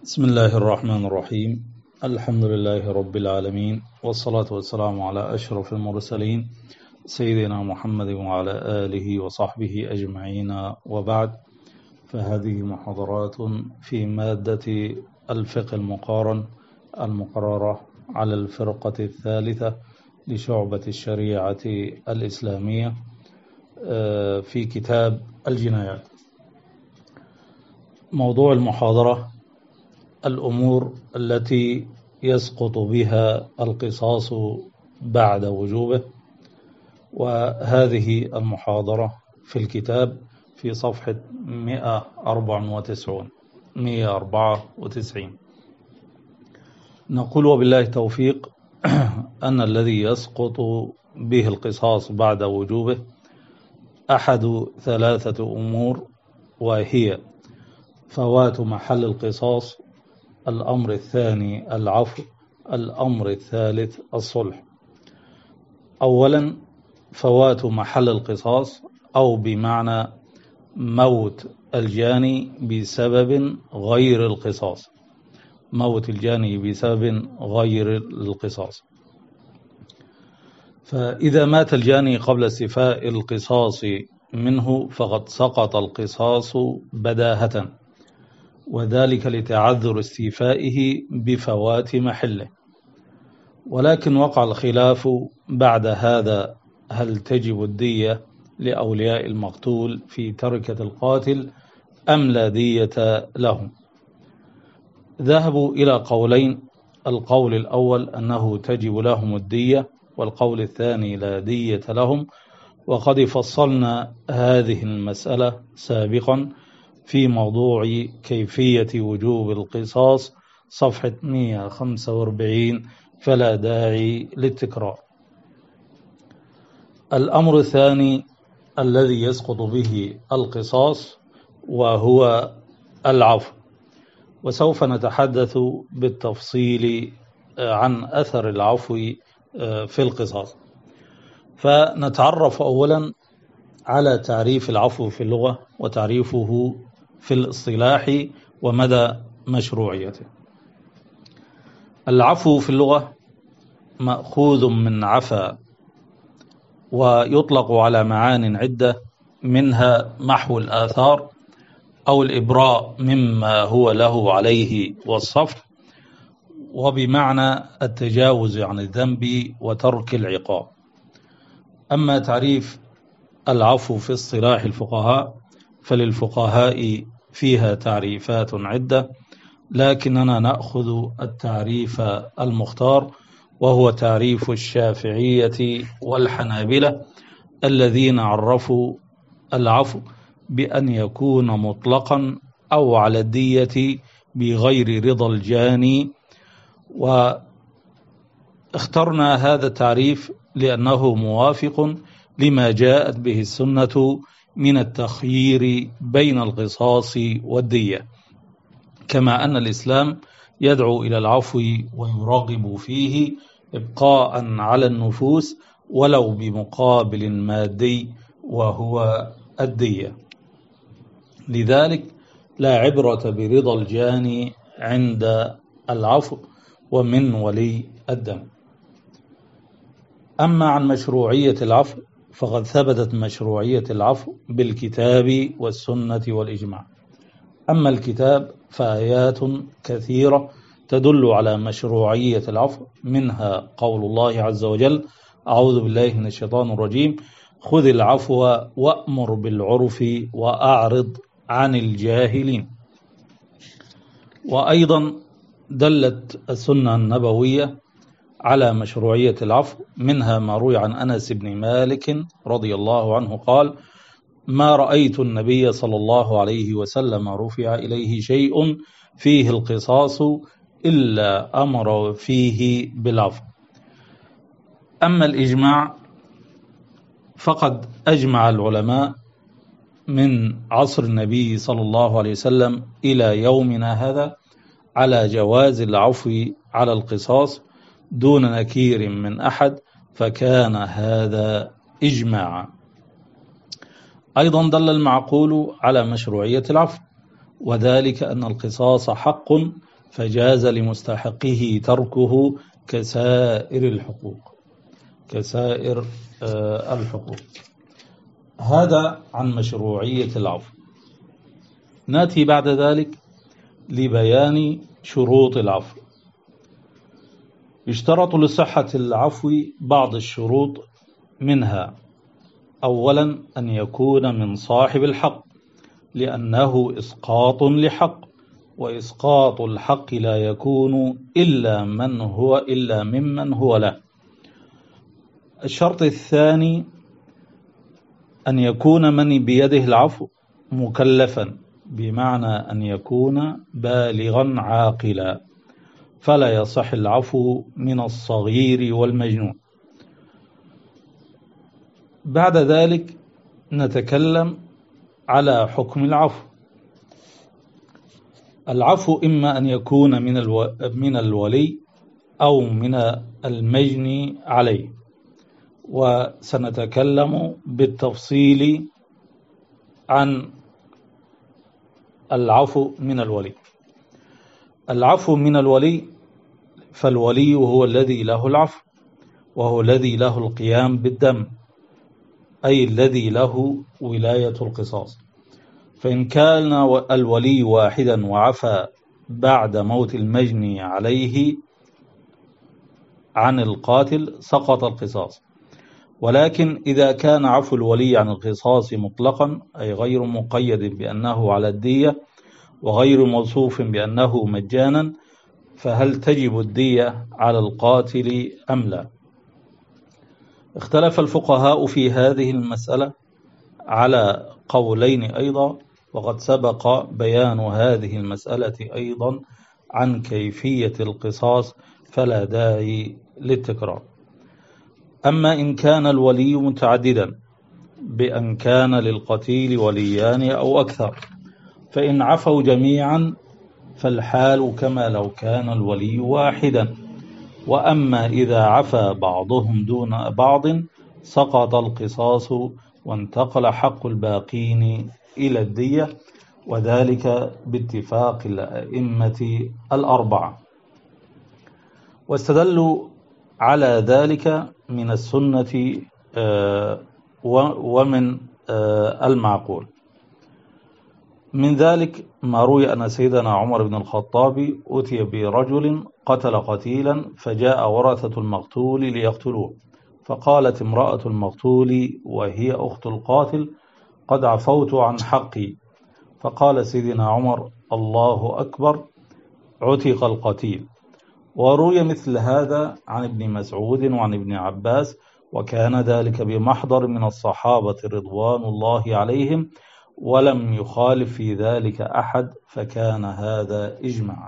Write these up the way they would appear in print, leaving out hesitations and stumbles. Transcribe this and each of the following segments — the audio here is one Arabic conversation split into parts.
بسم الله الرحمن الرحيم. الحمد لله رب العالمين، والصلاة والسلام على أشرف المرسلين سيدنا محمد وعلى آله وصحبه أجمعين، وبعد. فهذه محاضرات في مادة الفقه المقارن المقررة على الفرقة الثالثة لشعبة الشريعة الإسلامية في كتاب الجنايات. موضوع المحاضرة: الأمور التي يسقط بها القصاص بعد وجوبه. وهذه المحاضرة في الكتاب في صفحة 194. نقول وبالله التوفيق أن الذي يسقط به القصاص بعد وجوبه أحد ثلاثة أمور، وهي فوات محل القصاص، الأمر الثاني العفو، الأمر الثالث الصلح. أولا، فوات محل القصاص، أو بمعنى موت الجاني بسبب غير القصاص. موت الجاني بسبب غير القصاص. فإذا مات الجاني قبل استيفاء القصاص منه فقد سقط القصاص بداهة، وذلك لتعذر استيفائه بفوات محله. ولكن وقع الخلاف بعد هذا: هل تجب الدية لأولياء المقتول في تركة القاتل أم لا دية لهم؟ ذهبوا إلى قولين: القول الأول أنه تجب لهم الدية، والقول الثاني لا دية لهم. وقد فصلنا هذه المسألة سابقا في موضوع كيفية وجوب القصاص صفحة 145، فلا داعي للتكرار. الأمر الثاني الذي يسقط به القصاص وهو العفو، وسوف نتحدث بالتفصيل عن أثر العفو في القصاص. فنتعرف أولا على تعريف العفو في اللغة وتعريفه في الاصطلاح ومدى مشروعيته. العفو في اللغة مأخوذ من عفا، ويطلق على معان عدة، منها محو الآثار أو الإبراء مما هو له عليه والصفح، وبمعنى التجاوز عن الذنب وترك العقاب. أما تعريف العفو في اصطلاح الفقهاء فللفقهاء فيها تعريفات عدة، لكننا نأخذ التعريف المختار، وهو تعريف الشافعية والحنابلة، الذين عرفوا العفو بأن يكون مطلقا أو على الدية بغير رضا الجاني. واخترنا هذا التعريف لأنه موافق لما جاءت به السنة من التخيير بين القصاص والدية، كما أن الإسلام يدعو إلى العفو ويرغب فيه إبقاء على النفوس ولو بمقابل مادي وهو الدية. لذلك لا عبرة برضا الجاني عند العفو ومن ولي الدم. أما عن مشروعية العفو فقد ثبتت مشروعية العفو بالكتاب والسنة والإجماع. أما الكتاب فآيات كثيرة تدل على مشروعية العفو، منها قول الله عز وجل: أعوذ بالله من الشيطان الرجيم، خذ العفو وأمر بالعرف وأعرض عن الجاهلين. وأيضا دلت السنة النبوية على مشروعية العفو، منها ما روي عن أنس بن مالك رضي الله عنه قال: ما رأيت النبي صلى الله عليه وسلم رفع إليه شيء فيه القصاص إلا أمر فيه بالعفو. أما الإجماع فقد أجمع العلماء من عصر النبي صلى الله عليه وسلم إلى يومنا هذا على جواز العفو على القصاص دون نكير من أحد، فكان هذا إجماعا. أيضا دل المعقول على مشروعية العفو، وذلك أن القصاص حق فجاز لمستحقه تركه كسائر الحقوق. الحقوق. هذا عن مشروعية العفو. نأتي بعد ذلك لبيان شروط العفو. يشترط لصحة العفو بعض الشروط، منها أولا أن يكون من صاحب الحق، لأنه إسقاط لحق، وإسقاط الحق لا يكون إلا ممن هو له. الشرط الثاني أن يكون من بيده العفو مكلفا، بمعنى أن يكون بالغا عاقلا، فلا يصح العفو من الصغير والمجنون. بعد ذلك نتكلم على حكم العفو. العفو إما أن يكون من الولي أو من المجني عليه، وسنتكلم بالتفصيل عن العفو من الولي. العفو من الولي، فالولي هو الذي له العفو، وهو الذي له القيام بالدم، أي الذي له ولاية القصاص. فإن كان الولي واحدا وعفى بعد موت المجني عليه عن القاتل سقط القصاص. ولكن إذا كان عفو الولي عن القصاص مطلقا، أي غير مقيد بأنه على الدية وغير موصوف بأنه مجانا، فهل تجب الدية على القاتل أم لا؟ اختلف الفقهاء في هذه المسألة على قولين أيضا، وقد سبق بيان هذه المسألة أيضا عن كيفية القصاص، فلا داعي للتكرار. أما إن كان الولي متعددا، بأن كان للقتيل وليان أو أكثر، فإن عفوا جميعا فالحال كما لو كان الولي واحدا. وأما إذا عفى بعضهم دون بعض سقط القصاص، وانتقل حق الباقين إلى الدية، وذلك باتفاق الأئمة الأربعة. واستدلوا على ذلك من السنة ومن المعقول. من ذلك ما روي أن سيدنا عمر بن الخطاب أتي برجل قتل قتيلا، فجاء ورثة المقتول ليقتلوه، فقالت امرأة المقتول وهي أخت القاتل: قد عفوت عن حقي. فقال سيدنا عمر: الله أكبر، عتق القتيل. وروي مثل هذا عن ابن مسعود وعن ابن عباس، وكان ذلك بمحضر من الصحابة رضوان الله عليهم، ولم يخالف في ذلك أحد، فكان هذا إجماعا.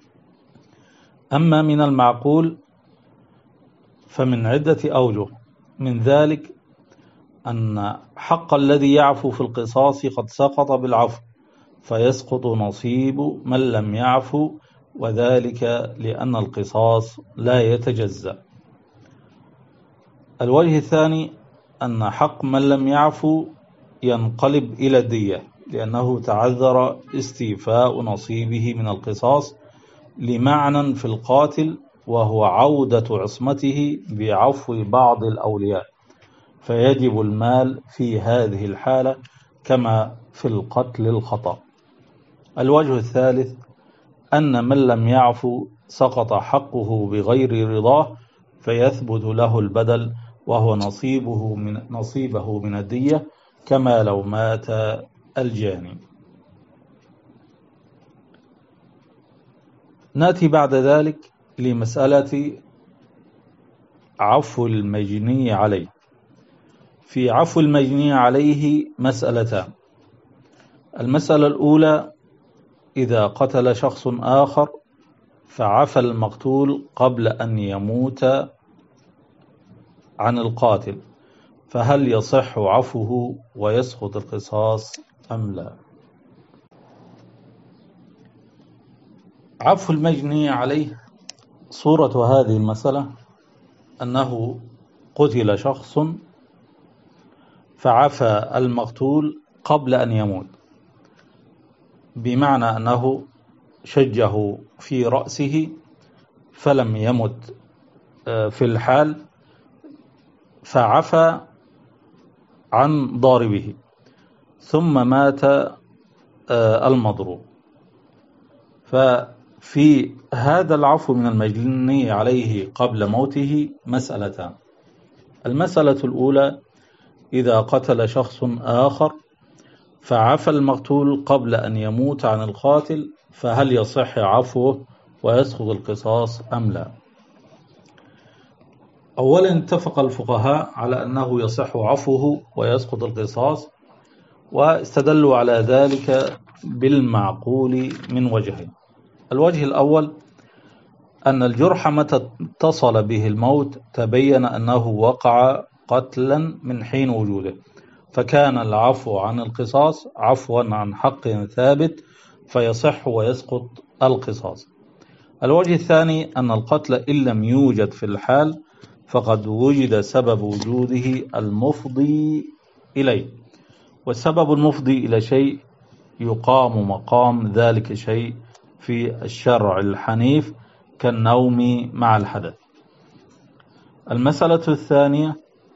أما من المعقول فمن عدة أوجه، من ذلك أن حق الذي يعفو في القصاص قد سقط بالعفو، فيسقط نصيب من لم يعفو، وذلك لأن القصاص لا يتجزأ. الوجه الثاني أن حق من لم يعفو ينقلب إلى الدية، لأنه تعذر استيفاء نصيبه من القصاص لمعنى في القاتل، وهو عودة عصمته بعفو بعض الأولياء، فيجب المال في هذه الحالة كما في القتل الخطأ. الوجه الثالث أن من لم يعفو سقط حقه بغير رضاه، فيثبت له البدل، وهو نصيبه من الدية، كما لو مات الجاني. نأتي بعد ذلك لمسألة عفو المجني عليه. في عفو المجني عليه مسألتان. المسألة الأولى: إذا قتل شخص آخر فعفى المقتول قبل أن يموت عن القاتل، فهل يصح عفوه ويسقط القصاص أم لا؟ عفو المجني عليه، صورة هذه المسألة أنه قتل شخص فعفى المقتول قبل أن يموت، بمعنى أنه شجه في رأسه فلم يمت في الحال، فعفى عن ضاربه، ثم مات المضروب. ففي هذا العفو من المجني عليه قبل موته مسألتان. المسألة الأولى: إذا قتل شخص آخر فعفى المقتول قبل أن يموت عن القاتل، فهل يصح عفوه ويسقط القصاص أم لا؟ أولا، اتفق الفقهاء على أنه يصح عفوه ويسقط القصاص، واستدلوا على ذلك بالمعقول من وجهين. الوجه الأول: أن الجرح متى اتصل به الموت تبين أنه وقع قتلا من حين وجوده، فكان العفو عن القصاص عفوا عن حق ثابت، فيصح ويسقط القصاص. الوجه الثاني: أن القتل إن لم يوجد في الحال فقد وجد سبب وجوده المفضي إليه، والسبب المفضي إلى شيء يقام مقام ذلك شيء في الشرع الحنيف كالنوم مع الحدث. المسألة الثانية: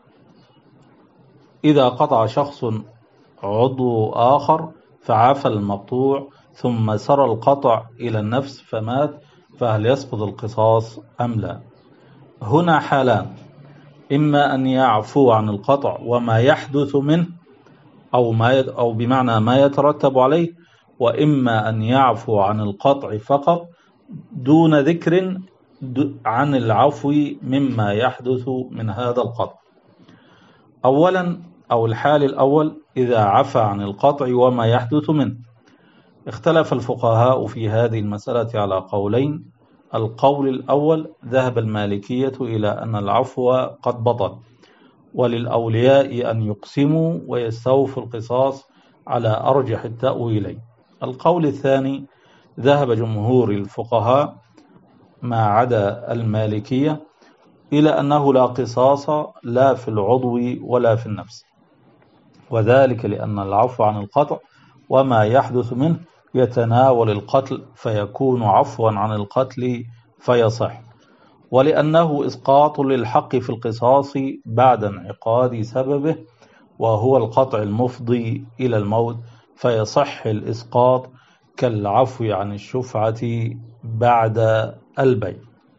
إذا قطع شخص عضو آخر فعفى المقطوع ثم سرى القطع إلى النفس فمات، فهل يسقط القصاص أم لا؟ هنا حالان: إما أن يعفو عن القطع وما يحدث منه أو بمعنى ما يترتب عليه، وإما أن يعفو عن القطع فقط دون ذكر عن العفو مما يحدث من هذا القطع. أولا، أو الحال الأول: إذا عفى عن القطع وما يحدث منه. اختلف الفقهاء في هذه المسألة على قولين. القول الأول: ذهب المالكية إلى أن العفو قد بطل، وللأولياء أن يقسموا ويستوفوا القصاص على أرجح التأويلين. القول الثاني: ذهب جمهور الفقهاء ما عدا المالكية إلى أنه لا قصاص لا في العضو ولا في النفس، وذلك لأن العفو عن القطع وما يحدث منه يتناول القتل فيكون عفوا عن القتل فيصح، ولأنه إسقاط للحق في القصاص بعد انعقاد سببه وهو القطع المفضي إلى الموت، فيصح الإسقاط كالعفو عن الشفعة بعد البيع.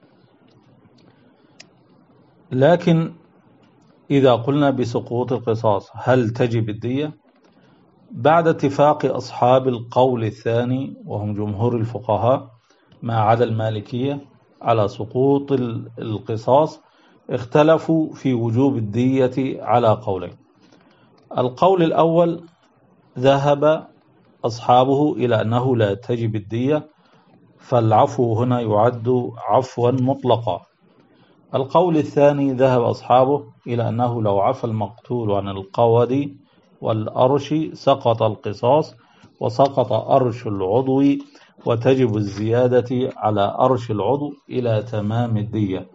لكن إذا قلنا بسقوط القصاص هل تجب الدية؟ بعد اتفاق أصحاب القول الثاني وهم جمهور الفقهاء ما عدا المالكية على سقوط القصاص، اختلفوا في وجوب الدية على قولين. القول الأول: ذهب أصحابه إلى أنه لا تجب الدية، فالعفو هنا يعد عفوا مطلقا. القول الثاني: ذهب أصحابه إلى أنه لو عفى المقتول عن القود والأرش سقط القصاص وسقط أرش العضو، وتجب الزيادة على أرش العضو إلى تمام الدية.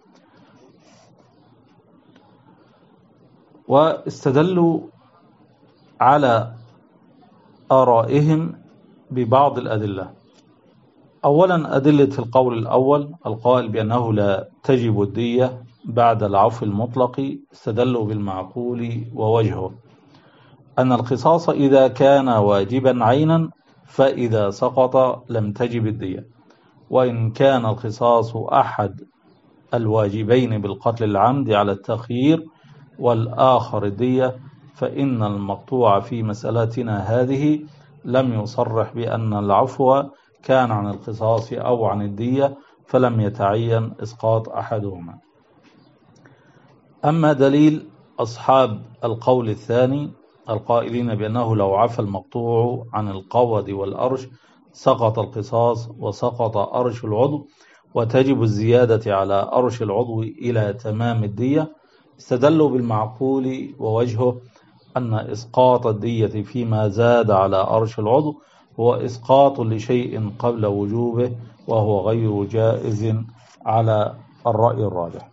واستدلوا على آرائهم ببعض الأدلة. أولا، أدلة القول الأول القائل بأنه لا تجب الدية بعد العفو المطلق استدلوا بالمعقول، ووجهه أن القصاص إذا كان واجبا عينا فإذا سقط لم تجب الدية، وإن كان القصاص أحد الواجبين بالقتل العمد على التخيير والآخر الدية، فإن المقطوع في مسألتنا هذه لم يصرح بأن العفو كان عن القصاص أو عن الدية، فلم يتعين إسقاط أحدهما. أما دليل أصحاب القول الثاني القائلين بأنه لو عفى المقطوع عن القود والأرش سقط القصاص وسقط أرش العضو وتجب الزيادة على أرش العضو إلى تمام الدية، استدلوا بالمعقول، ووجهه أن إسقاط الدية فيما زاد على أرش العضو هو إسقاط لشيء قبل وجوبه، وهو غير جائز على الرأي الراجح.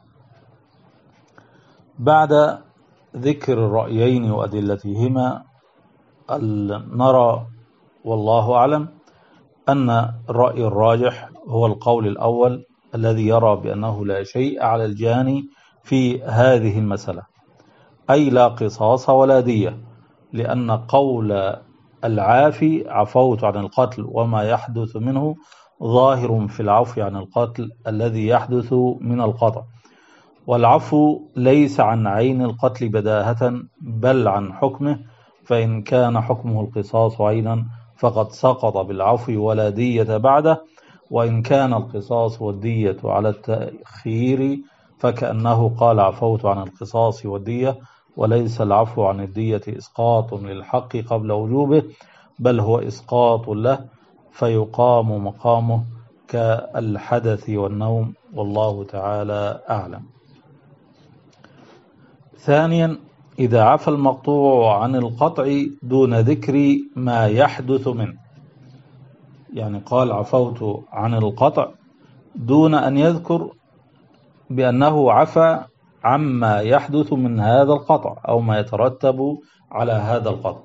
بعد ذكر الرأيين وأدلتهما نرى والله أعلم أن الرأي الراجح هو القول الأول الذي يرى بأنه لا شيء على الجاني في هذه المسألة، أي لا قصاص ولا دية، لأن قول العافي عفوت عن القتل وما يحدث منه ظاهر في العفو عن القتل الذي يحدث من القطع، والعفو ليس عن عين القتل بداهة بل عن حكمه، فإن كان حكمه القصاص عينا فقد سقط بالعفو ولا دية بعده، وإن كان القصاص والدية على التأخير فكأنه قال عفوت عن القصاص والدية، وليس العفو عن الدية إسقاط للحق قبل وجوبه، بل هو إسقاط له فيقام مقامه كالحدث والنوم، والله تعالى أعلم. ثانيا، إذا عفى المقطوع عن القطع دون ذكر ما يحدث منه، يعني قال عفوت عن القطع دون أن يذكر بأنه عفى عما يحدث من هذا القطع أو ما يترتب على هذا القطع.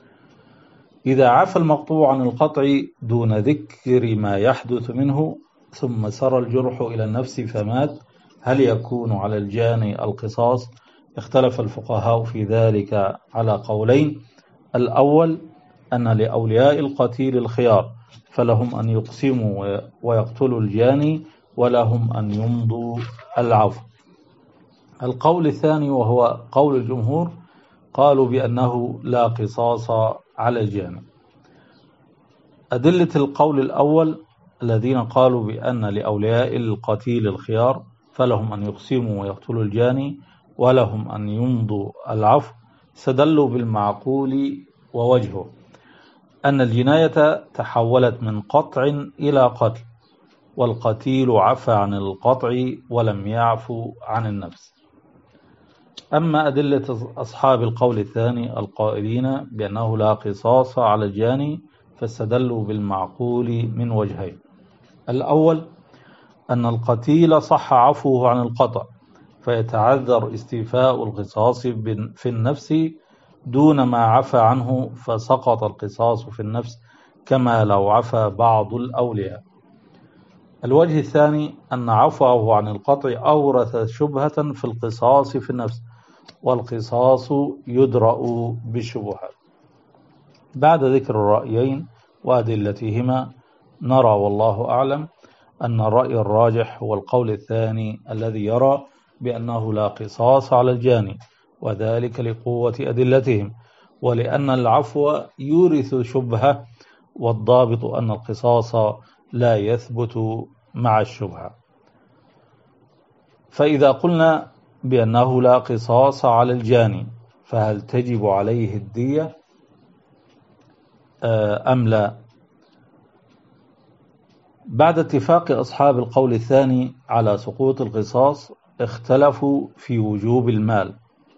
إذا عفى المقطوع عن القطع دون ذكر ما يحدث منه ثم سرى الجرح إلى النفس فمات، هل يكون على الجاني القصاص؟ اختلف الفقهاء في ذلك على قولين. الأول أن لأولياء القتيل الخيار، فلهم أن يقسموا ويقتلوا الجاني ولهم أن يمضوا العفو. القول الثاني وهو قول الجمهور قالوا بأنه لا قصاص على الجاني. أدلة القول الأول الذين قالوا بأن لأولياء القتيل الخيار فلهم أن يقسموا ويقتلوا الجاني ولهم أن يمضوا العفو، استدلوا بالمعقول ووجهه أن الجناية تحولت من قطع إلى قتل، والقتيل عفى عن القطع ولم يعفو عن النفس. أما أدلة أصحاب القول الثاني القائلين بأنه لا قصاص على الجاني فاستدلوا بالمعقول من وجهين. الأول أن القتيل صح عفوه عن القطع، فيتعذر استيفاء القصاص في النفس دون ما عفى عنه، فسقط القصاص في النفس كما لو عفى بعض الأولياء. الوجه الثاني أن عفوه عن القطع أورث شبهة في القصاص في النفس، والقصاص يدرأ بالشبهات. بعد ذكر الرأيين وأدلتهما نرى والله أعلم أن الرأي الراجح هو القول الثاني الذي يرى بأنه لا قصاص على الجاني، وذلك لقوة أدلتهم، ولأن العفو يورث شبهة، والضابط أن القصاص لا يثبت مع الشبهة. فإذا قلنا بأنه لا قصاص على الجاني فهل تجب عليه الدية أم لا؟ بعد اتفاق أصحاب القول الثاني على سقوط القصاص اختلفوا في وجوب المال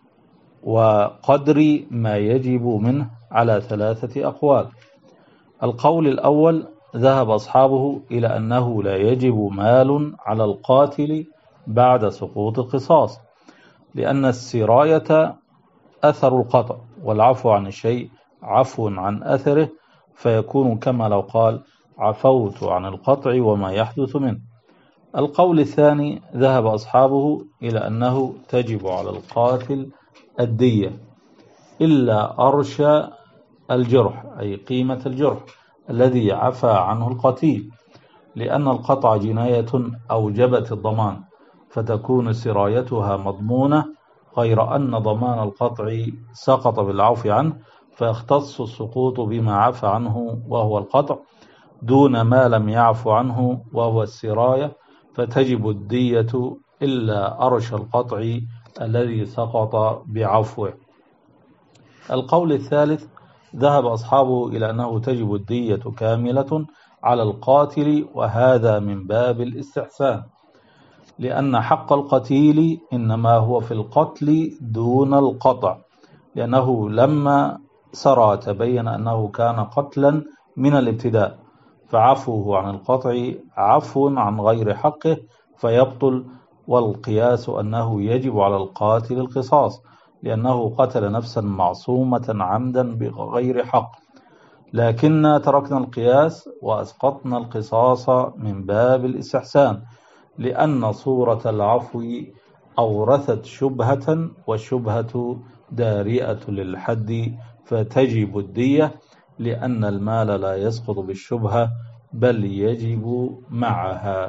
وقدر ما يجب منه على 3 أقوال. القول الأول ذهب أصحابه إلى أنه لا يجب مال على القاتل بعد سقوط القصاص، لأن السراية أثر القطع، والعفو عن الشيء عفو عن أثره، فيكون كما لو قال عفوت عن القطع وما يحدث منه. القول الثاني ذهب أصحابه إلى أنه تجب على القاتل الدية إلا أرش الجرح، أي قيمة الجرح الذي عفى عنه القتيل، لأن القطع جناية أوجبت الضمان، فتكون سرايتها مضمونة، غير أن ضمان القطع سقط بالعفو عنه، فيختص السقوط بما عفى عنه وهو القطع دون ما لم يعفو عنه وهو السراية، فتجب الدية إلا أرش القطع الذي سقط بعفوه. القول الثالث ذهب أصحابه إلى أنه تجب الدية كاملة على القاتل، وهذا من باب الاستحسان، لأن حق القتيل إنما هو في القتل دون القطع، لأنه لما سرى تبين أنه كان قتلا من الابتداء، فعفوه عن القطع عفو عن غير حقه فيبطل، والقياس أنه يجب على القاتل القصاص، لأنه قتل نفسا معصومة عمدا بغير حق، لكننا تركنا القياس وأسقطنا القصاص من باب الاستحسان، لأن صورة العفو أورثت شبهة، والشبهة دارئة للحد فتجب الدية، لأن المال لا يسقط بالشبهة بل يجب معها.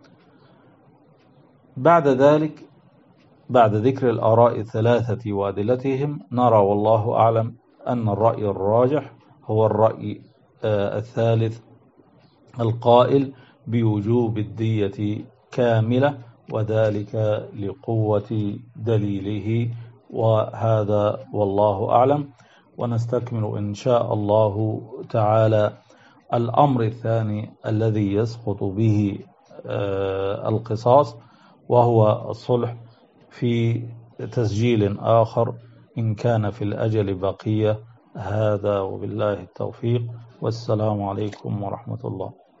بعد ذلك، بعد ذكر الآراء الثلاثة وأدلتهم، نرى والله أعلم أن الرأي الراجح هو الرأي الثالث القائل بوجوب الدية كاملة، وذلك لقوة دليله. وهذا والله أعلم. ونستكمل إن شاء الله تعالى الأمر الثاني الذي يسقط به القصاص، وهو الصلح في تسجيل آخر إن كان في الأجل بقية. هذا وبالله التوفيق، والسلام عليكم ورحمة الله.